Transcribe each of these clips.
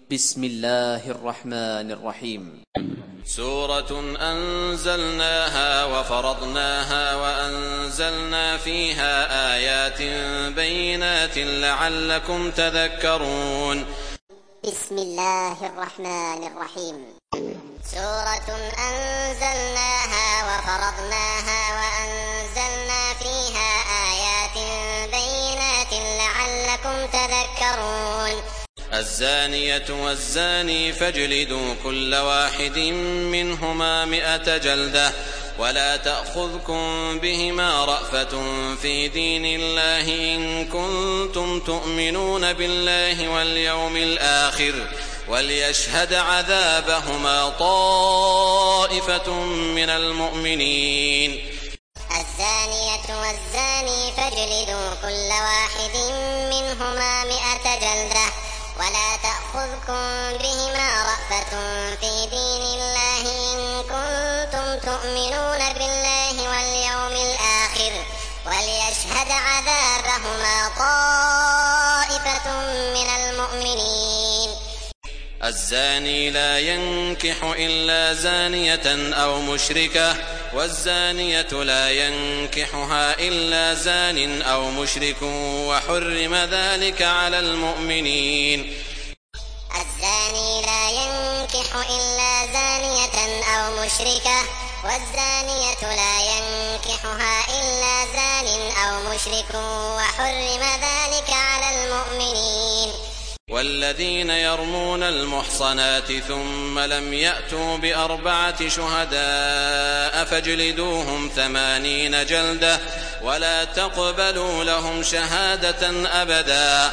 بسم الله الرحمن الرحيم. سورة أنزلناها وفرضناها وأنزلنا فيها آيات بينات لعلكم تذكرون. بسم الله الرحمن الرحيم. سورة أنزلناها وفرضناها وأنزلنا فيها آيات بينات لعلكم تذكرون. الزانية والزاني فاجلدوا كل واحد منهما 100 جلدة ولا تأخذكم بهما رأفة في دين الله إن كنتم تؤمنون بالله واليوم الآخر وليشهد عذابهما طائفة من المؤمنين. الزانية والزاني فاجلدوا كل واحد منهما 100 جلدة ولا تأخذكم بهما رأفة في دين الله إن كنتم تؤمنون بالله واليوم الآخر وليشهد عذابهما طائفة من المؤمنين. الزاني لا ينكح إلا زانية أو مشركة والزانية لا ينكحها إلا زان أو مشرك وحرم ذلك على المؤمنين. الزاني لا ينكح إلا زانية أو مشركة والزانية لا ينكحها إلا زان أو مشرك وحرم ذلك على المؤمنين. والذين يرمون المحصنات ثم لم يأتوا ب4 شهداء فاجلدوهم 80 جلدة ولا تقبلوا لهم شهادة أبدا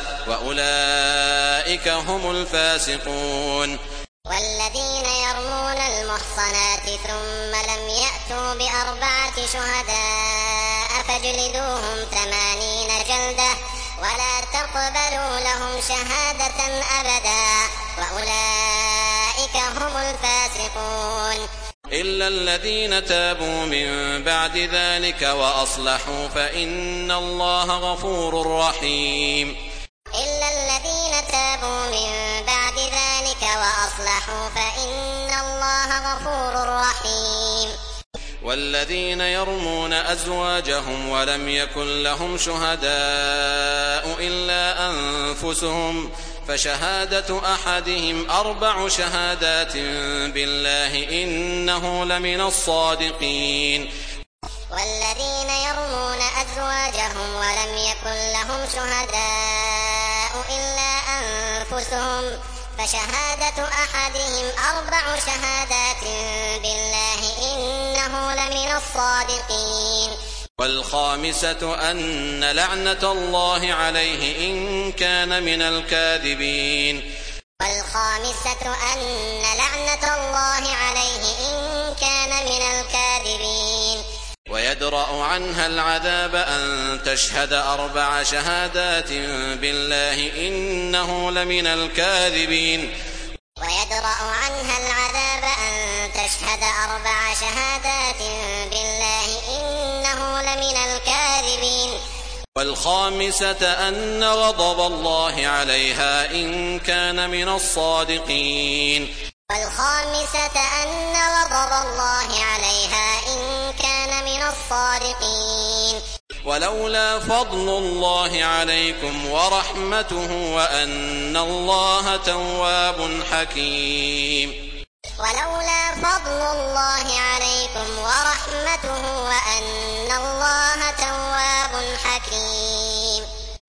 وأولئك هم الفاسقون. والذين يرمون المحصنات ثم لم يأتوا ب4 شهداء فاجلدوهم 80 جلدة ولا تقبلوا لهم شهادة أبدا وأولئك هم الفاسقون. إلا الذين تابوا من بعد ذلك وأصلحوا فإن الله غفور رحيم. إلا الذين تابوا من بعد ذلك وأصلحوا فإن الله غفور رحيم. والذين يرمون أزواجهم ولم يكن لهم شهداء إلا أنفسهم فشهادة أحدهم 4 شهادات بالله إنه لمن الصادقين. والذين يرمون أزواجهم ولم يكن لهم شهداء إلا أنفسهم فشهادة أحدهم 4 شهادات بالله إنه لمن الصادقين. والخامسة أن لعنة الله عليه إن كان من الكاذبين. والخامسة أن لعنة الله عليه إن كان من الكاذبين. ويدرأ عنها العذاب أن تشهد 4 شهادات بالله إنه لمن الكاذبين. ويدرأ عنها العذاب أن تشهد 4 شهادات بالله إنه لمن الكاذبين. والخامسة أن غضب الله عليها إن كان من الصادقين. والخامسة أن غضب الله عليها إن كان من الصادقين. ولولا فضل الله عليكم ورحمته وأن الله تواب حكيم. ولولا فضل الله عليكم ورحمته وأن الله تواب حكيم.